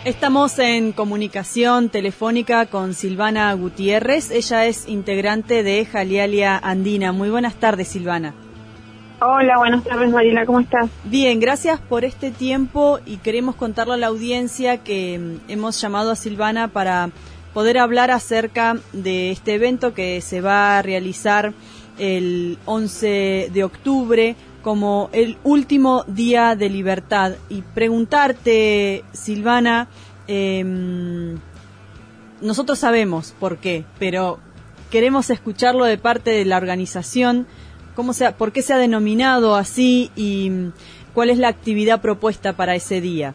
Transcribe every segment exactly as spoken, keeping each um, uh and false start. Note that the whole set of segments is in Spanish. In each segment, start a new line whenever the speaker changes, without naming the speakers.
Estamos en comunicación telefónica con Silvana Gutiérrez. Ella es integrante de Jalialia Andina. Muy buenas tardes, Silvana.
Hola, buenas tardes, Marila, ¿cómo estás?
Bien, gracias por este tiempo y queremos contarle a la audiencia que mm, hemos llamado a Silvana para poder hablar acerca de este evento que se va a realizar el once de octubre como el último día de libertad. Y preguntarte, Silvana, eh, nosotros sabemos por qué, pero queremos escucharlo de parte de la organización. ¿Cómo se ha, ¿Por qué se ha denominado así y cuál es la actividad propuesta para ese día?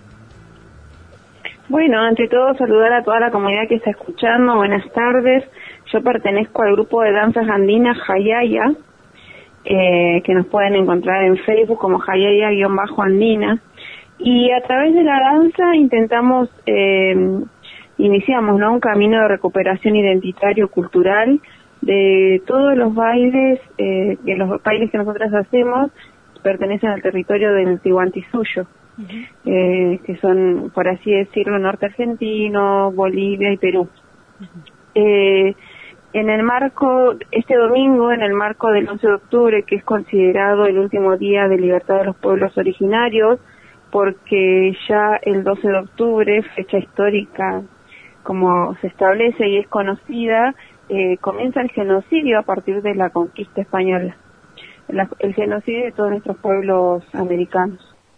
Bueno, ante todo saludar a toda la comunidad que está escuchando. Buenas tardes. Yo pertenezco al grupo de danzas andinas Jayaya, eh, que nos pueden encontrar en Facebook como Jayaya-Andina. Y a través de la danza intentamos, eh, iniciamos, ¿no?, un camino de recuperación identitario cultural de todos los bailes, eh, que los bailes que nosotros hacemos pertenecen al territorio del Tihuantisuyo, uh-huh. eh, que son, por así decirlo, norte argentino, Bolivia y Perú. Uh-huh. Eh, en el marco, este domingo, en el marco del once de octubre, que es considerado el último día de libertad de los pueblos originarios, porque ya el doce de octubre, fecha histórica como se establece y es conocida, eh, comienza el genocidio a partir de la conquista española, la, el genocidio de todos nuestros pueblos americanos.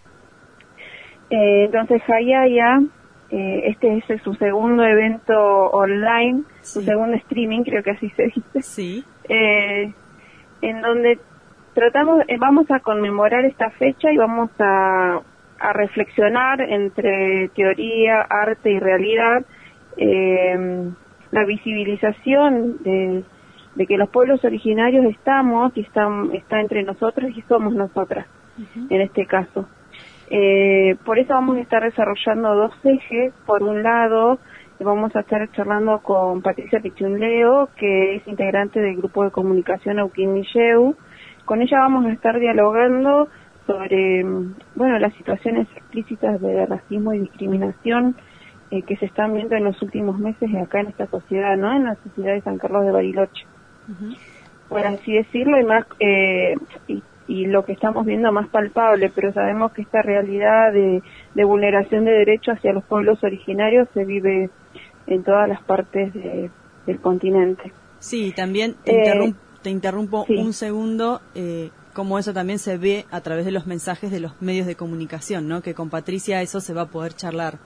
Eh, entonces Jayaya, eh, este es su segundo evento online, sí. su segundo streaming, creo que así se dice,
sí.
eh, en donde tratamos, eh, vamos a conmemorar esta fecha y vamos a, a reflexionar entre teoría, arte y realidad, eh, la visibilización de, de que los pueblos originarios estamos y están, está entre nosotros y somos nosotras, uh-huh. en este caso. Eh, por eso vamos a estar desarrollando dos ejes. Por un lado, vamos a estar charlando con Patricia Pichunleo, que es integrante del grupo de comunicación Auquín Milleu. Con ella vamos a estar dialogando sobre, bueno, las situaciones explícitas de racismo y discriminación eh, que se están viendo en los últimos meses acá en esta sociedad, ¿no?, en la sociedad de San Carlos de Bariloche. Uh-huh. Por así decirlo, y más eh, y, y lo que estamos viendo más palpable, pero sabemos que esta realidad de, de vulneración de derechos hacia los pueblos originarios se vive en todas las partes de, del continente.
Sí, también te, eh, interrump, te interrumpo
sí.
un segundo, eh, como eso también se ve a través de los mensajes de los medios de comunicación, ¿no?, que con Patricia eso se va a poder charlar.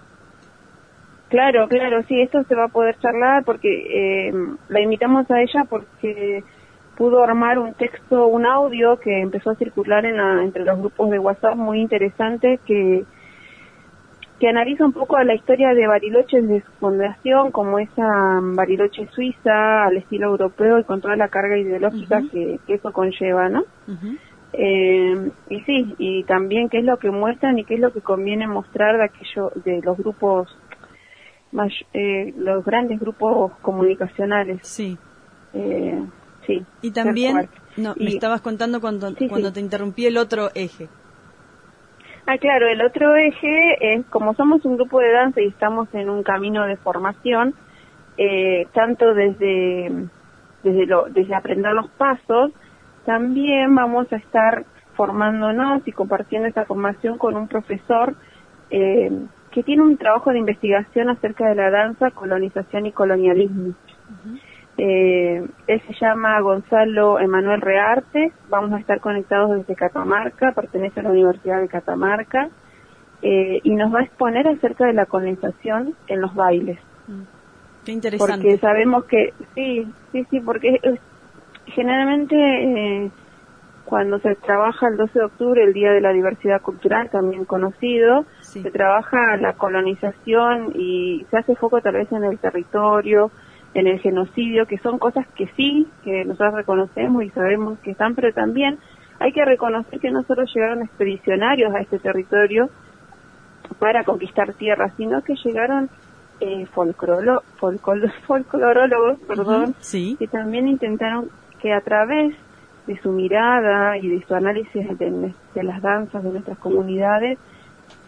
Claro, claro, sí, esto se va a poder charlar porque eh, la invitamos a ella porque pudo armar un texto, un audio que empezó a circular en la, entre los grupos de WhatsApp, muy interesante, que que analiza un poco la historia de Bariloche desde su fundación, como esa Bariloche suiza, al estilo europeo y con toda la carga ideológica uh-huh. que, que eso conlleva, ¿no? Uh-huh. Eh, y sí, y también qué es lo que muestran y qué es lo que conviene mostrar de aquello, de los grupos más, eh, los grandes grupos comunicacionales.
Sí.
Eh, sí.
Y también, no, y, me estabas contando cuando, sí, cuando sí. te interrumpí el otro eje.
Ah, claro, el otro eje es, como somos un grupo de danza y estamos en un camino de formación, eh, tanto desde, desde, lo, desde aprender los pasos, también vamos a estar formándonos y compartiendo esta formación con un profesor eh, que tiene un trabajo de investigación acerca de la danza, colonización y colonialismo. Uh-huh. Eh, él se llama Gonzalo Emanuel Rearte. Vamos a estar conectados desde Catamarca, pertenece a la Universidad de Catamarca, eh, y nos va a exponer acerca de la colonización en los bailes.
Qué interesante.
Porque sabemos que, sí, sí, sí, porque es, generalmente eh, cuando se trabaja el doce de octubre, el Día de la Diversidad Cultural, también conocido, sí. se trabaja la colonización y se hace foco tal vez en el territorio, en el genocidio, que son cosas que sí, que nosotros reconocemos y sabemos que están, pero también hay que reconocer que no solo llegaron expedicionarios a este territorio para conquistar tierras, sino que llegaron eh, folcloro, folclor, folclorólogos, perdón,
uh-huh, sí.
que también intentaron que a través de su mirada y de su análisis de, de las danzas de nuestras comunidades,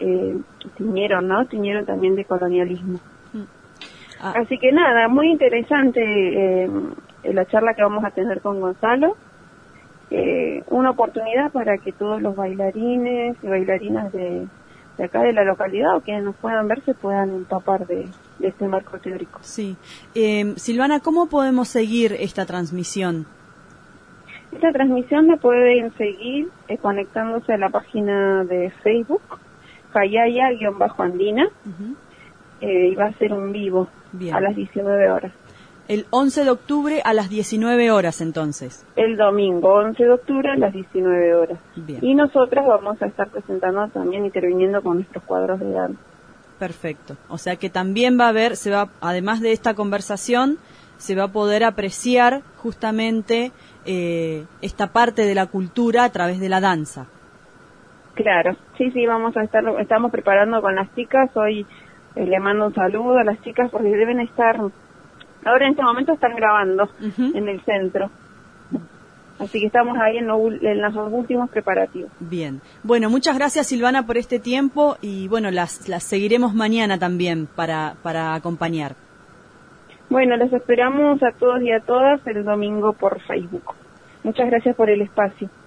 eh, tiñeron, ¿no? Tiñeron también de colonialismo.
Ah.
Así que nada, muy interesante eh, la charla que vamos a tener con Gonzalo. Eh, una oportunidad para que todos los bailarines y bailarinas de, de acá de la localidad o quienes nos puedan ver se puedan empapar de, de este marco teórico.
Sí. Eh, Silvana, ¿cómo podemos seguir esta transmisión?
Esta transmisión la pueden seguir eh, conectándose a la página de Facebook, Jayaya-Andina, uh-huh. eh, y va a ser un vivo. Bien. A las diecinueve horas.
El once de octubre a las diecinueve horas, entonces.
El domingo, once de octubre a las diecinueve horas.
Bien.
Y nosotras vamos a estar presentando también, interviniendo con nuestros cuadros de danza.
Perfecto. O sea que también va a haber, se va, además de esta conversación, se va a poder apreciar justamente eh, esta parte de la cultura a través de la danza.
Claro, sí, sí, vamos a estar, estamos preparando con las chicas. Hoy eh, le mando un saludo a las chicas porque deben estar, ahora en este momento están grabando uh-huh. en el centro. Así que estamos ahí en, lo, en los últimos preparativos.
Bien. Bueno, muchas gracias Silvana por este tiempo y bueno, las, las seguiremos mañana también para, para acompañar.
Bueno, los esperamos a todos y a todas el domingo por Facebook. Muchas gracias por el espacio.